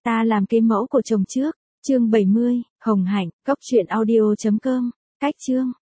Ta làm cái mẫu của chồng trước. Chương 70, Hồng Hạnh, cốc truyện audio.com. Cách chương.